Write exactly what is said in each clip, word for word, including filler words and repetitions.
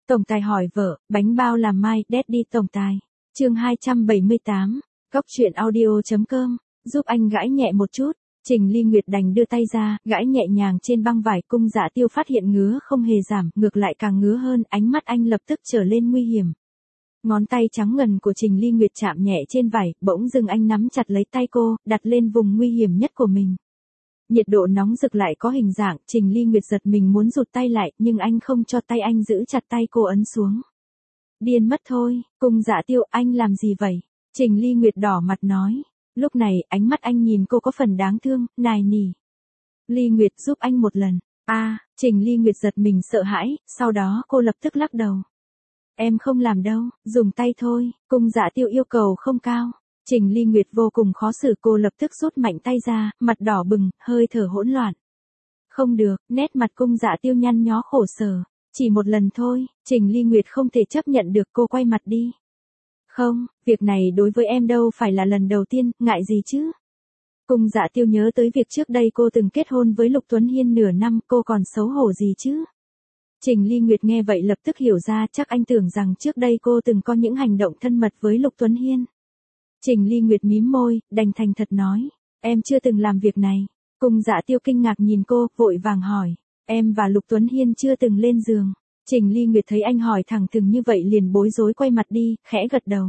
Tổng tài hỏi vợ, bánh bao làm mai, Daddy tổng tài. Chương hai trăm bảy mươi tám, Cóc truyện audio chấm com, giúp anh gãi nhẹ một chút. Trình Ly Nguyệt đành đưa tay ra, gãi nhẹ nhàng trên băng vải. Cung Dạ Tiêu phát hiện ngứa không hề giảm, ngược lại càng ngứa hơn, ánh mắt anh lập tức trở lên nguy hiểm. Ngón tay trắng ngần của Trình Ly Nguyệt chạm nhẹ trên vải, bỗng dưng anh nắm chặt lấy tay cô, đặt lên vùng nguy hiểm nhất của mình. Nhiệt độ nóng rực lại có hình dạng, Trình Ly Nguyệt giật mình muốn rụt tay lại, nhưng anh không cho tay anh giữ chặt tay cô ấn xuống. Điên mất thôi, Cung Dạ Tiêu, anh làm gì vậy? Trình Ly Nguyệt đỏ mặt nói. Lúc này, ánh mắt anh nhìn cô có phần đáng thương, nài nỉ. Ly Nguyệt giúp anh một lần. A, à, Trình Ly Nguyệt giật mình sợ hãi, sau đó cô lập tức lắc đầu. Em không làm đâu, dùng tay thôi, Cung Dạ Tiêu yêu cầu không cao. Trình Ly Nguyệt vô cùng khó xử, cô lập tức rút mạnh tay ra, mặt đỏ bừng, hơi thở hỗn loạn. Không được, nét mặt Cung Dạ Tiêu nhăn nhó khổ sở. Chỉ một lần thôi, Trình Ly Nguyệt không thể chấp nhận được, cô quay mặt đi. Không, việc này đối với em đâu phải là lần đầu tiên, ngại gì chứ? Cung Dạ Tiêu nhớ tới việc trước đây cô từng kết hôn với Lục Tuấn Hiên nửa năm, cô còn xấu hổ gì chứ? Trình Ly Nguyệt nghe vậy lập tức hiểu ra, chắc anh tưởng rằng trước đây cô từng có những hành động thân mật với Lục Tuấn Hiên. Trình Ly Nguyệt mím môi, đành thành thật nói, em chưa từng làm việc này. Cung Dạ Tiêu kinh ngạc nhìn cô, vội vàng hỏi, em và Lục Tuấn Hiên chưa từng lên giường. Trình Ly Nguyệt thấy anh hỏi thẳng thừng như vậy liền bối rối quay mặt đi, khẽ gật đầu.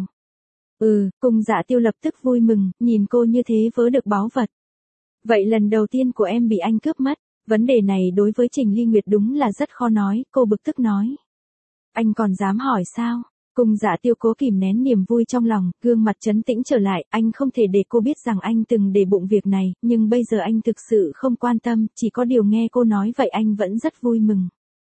Ừ, Cung Dạ Tiêu lập tức vui mừng, nhìn cô như thế vớ được báu vật. Vậy lần đầu tiên của em bị anh cướp mất, vấn đề này đối với Trình Ly Nguyệt đúng là rất khó nói, cô bực tức nói. Anh còn dám hỏi sao? Cung Dạ Tiêu cố kìm nén niềm vui trong lòng, gương mặt trấn tĩnh trở lại, anh không thể để cô biết rằng anh từng để bụng việc này, nhưng bây giờ anh thực sự không quan tâm, chỉ có điều nghe cô nói vậy anh vẫn rất vui mừng.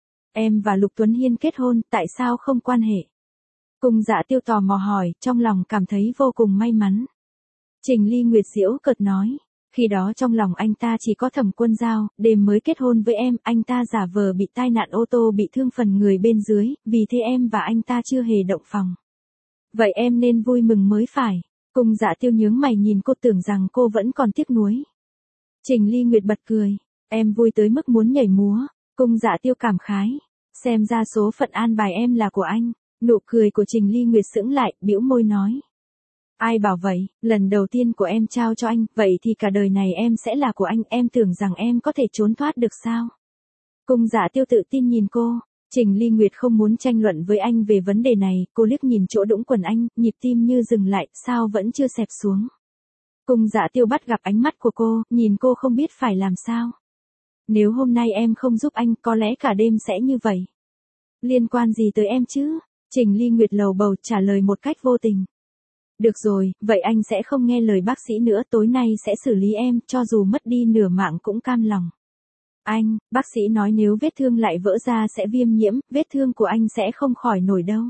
Em và Lục Tuấn Hiên kết hôn, tại sao không quan hệ? Cung Dạ Tiêu tò mò hỏi, trong lòng cảm thấy vô cùng may mắn. Trình Ly Nguyệt giễu cợt nói, khi đó trong lòng anh ta chỉ có Thẩm Quân Giao, đêm mới kết hôn với em, anh ta giả vờ bị tai nạn ô tô bị thương phần người bên dưới, vì thế em và anh ta chưa hề động phòng. Vậy em nên vui mừng mới phải. Cung Dạ Tiêu nhướng mày nhìn cô, tưởng rằng cô vẫn còn tiếc nuối. Trình Ly Nguyệt bật cười, em vui tới mức muốn nhảy múa. Cung Dạ Tiêu cảm khái, xem ra số phận an bài em là của anh. Nụ cười của Trình Ly Nguyệt sững lại, bĩu môi nói. Ai bảo vậy, lần đầu tiên của em trao cho anh, vậy thì cả đời này em sẽ là của anh, em tưởng rằng em có thể trốn thoát được sao? Cung Dạ Tiêu tự tin nhìn cô, Trình Ly Nguyệt không muốn tranh luận với anh về vấn đề này, cô liếc nhìn chỗ đũng quần anh, nhịp tim như dừng lại, sao vẫn chưa xẹp xuống. Cung Dạ Tiêu bắt gặp ánh mắt của cô, nhìn cô không biết phải làm sao. Nếu hôm nay em không giúp anh, có lẽ cả đêm sẽ như vậy. Liên quan gì tới em chứ? Trình Ly Nguyệt lầu bầu trả lời một cách vô tình. Được rồi, vậy anh sẽ không nghe lời bác sĩ nữa, tối nay sẽ xử lý em, cho dù mất đi nửa mạng cũng cam lòng. Anh, bác sĩ nói nếu vết thương lại vỡ ra sẽ viêm nhiễm, vết thương của anh sẽ không khỏi nổi đâu.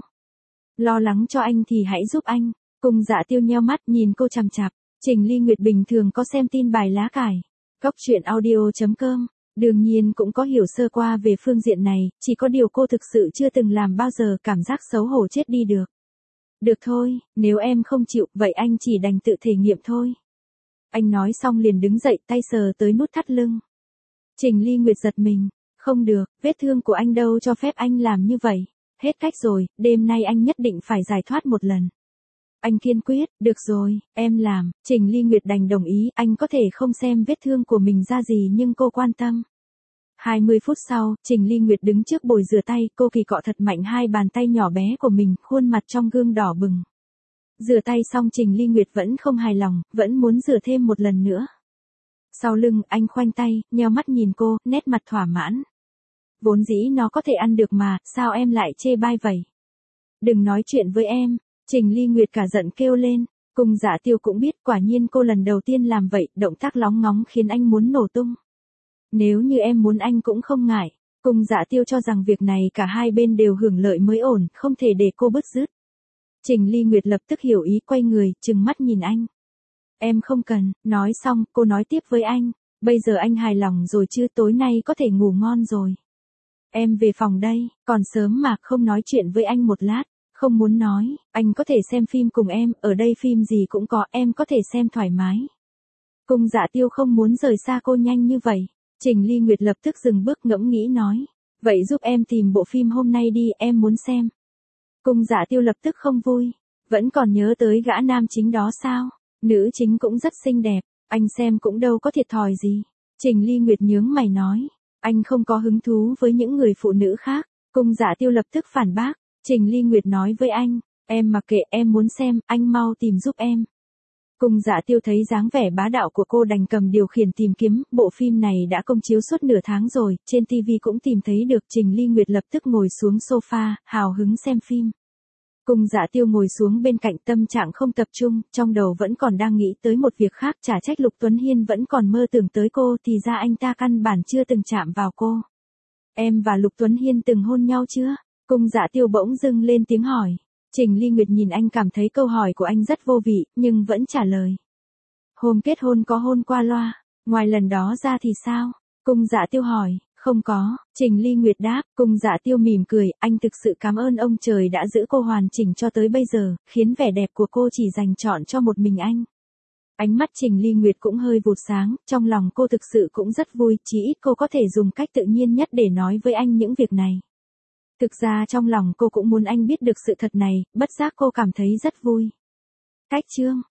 Lo lắng cho anh thì hãy giúp anh. Cung Dạ Tiêu nheo mắt nhìn cô chằm chằm. Trình Ly Nguyệt bình thường có xem tin bài lá cải. Cóc truyện audio chấm com. Đương nhiên cũng có hiểu sơ qua về phương diện này, chỉ có điều cô thực sự chưa từng làm bao giờ, cảm giác xấu hổ chết đi được. Được thôi, nếu em không chịu, vậy anh chỉ đành tự thể nghiệm thôi. Anh nói xong liền đứng dậy, tay sờ tới nút thắt lưng. Trình Ly Nguyệt giật mình, không được, vết thương của anh đâu cho phép anh làm như vậy. Hết cách rồi, đêm nay anh nhất định phải giải thoát một lần. Anh kiên quyết, được rồi, em làm. Trình Ly Nguyệt đành đồng ý, anh có thể không xem vết thương của mình ra gì nhưng cô quan tâm. hai mươi phút sau, Trình Ly Nguyệt đứng trước bồn rửa tay, cô kỳ cọ thật mạnh hai bàn tay nhỏ bé của mình, khuôn mặt trong gương đỏ bừng. Rửa tay xong Trình Ly Nguyệt vẫn không hài lòng, vẫn muốn rửa thêm một lần nữa. Sau lưng, anh khoanh tay, nheo mắt nhìn cô, nét mặt thỏa mãn. Vốn dĩ nó có thể ăn được mà, sao em lại chê bai vậy? Đừng nói chuyện với em. Trình Ly Nguyệt cả giận kêu lên. Cung Dạ Tiêu cũng biết, quả nhiên cô lần đầu tiên làm vậy, động tác lóng ngóng khiến anh muốn nổ tung. Nếu như em muốn anh cũng không ngại. Cung Dạ Tiêu cho rằng việc này cả hai bên đều hưởng lợi mới ổn, không thể để cô bứt rứt. Trình Ly Nguyệt lập tức hiểu ý, quay người, trừng mắt nhìn anh. Em không cần. Nói xong, cô nói tiếp với anh. Bây giờ anh hài lòng rồi chứ, tối nay có thể ngủ ngon rồi. Em về phòng đây, còn sớm mà, không nói chuyện với anh một lát. Không muốn nói, anh có thể xem phim cùng em, ở đây phim gì cũng có, em có thể xem thoải mái. Cung Dạ Tiêu không muốn rời xa cô nhanh như vậy. Trình Ly Nguyệt lập tức dừng bước ngẫm nghĩ nói. Vậy giúp em tìm bộ phim hôm nay đi, em muốn xem. Cung Dạ Tiêu lập tức không vui. Vẫn còn nhớ tới gã nam chính đó sao? Nữ chính cũng rất xinh đẹp, anh xem cũng đâu có thiệt thòi gì. Trình Ly Nguyệt nhướng mày nói, anh không có hứng thú với những người phụ nữ khác. Cung Dạ Tiêu lập tức phản bác. Trình Ly Nguyệt nói với anh, em mặc kệ, em muốn xem, anh mau tìm giúp em. Cung Dạ Tiêu thấy dáng vẻ bá đạo của cô đành cầm điều khiển tìm kiếm, bộ phim này đã công chiếu suốt nửa tháng rồi, trên ti vi cũng tìm thấy được. Trình Ly Nguyệt lập tức ngồi xuống sofa, hào hứng xem phim. Cung Dạ Tiêu ngồi xuống bên cạnh, tâm trạng không tập trung, trong đầu vẫn còn đang nghĩ tới một việc khác, chả trách Lục Tuấn Hiên vẫn còn mơ tưởng tới cô, thì ra anh ta căn bản chưa từng chạm vào cô. Em và Lục Tuấn Hiên từng hôn nhau chưa? Cung Dạ Tiêu bỗng dưng lên tiếng hỏi. Trình Ly Nguyệt nhìn anh cảm thấy câu hỏi của anh rất vô vị, nhưng vẫn trả lời. Hôm kết hôn có hôn qua loa, ngoài lần đó ra thì sao? Cung Dạ Tiêu hỏi. Không có, Trình Ly Nguyệt đáp. Cung Dạ Tiêu mỉm cười, anh thực sự cảm ơn ông trời đã giữ cô hoàn chỉnh cho tới bây giờ, khiến vẻ đẹp của cô chỉ dành chọn cho một mình anh. Ánh mắt Trình Ly Nguyệt cũng hơi vụt sáng, trong lòng cô thực sự cũng rất vui, chỉ ít cô có thể dùng cách tự nhiên nhất để nói với anh những việc này. Thực ra trong lòng cô cũng muốn anh biết được sự thật này, bất giác cô cảm thấy rất vui. Cách chương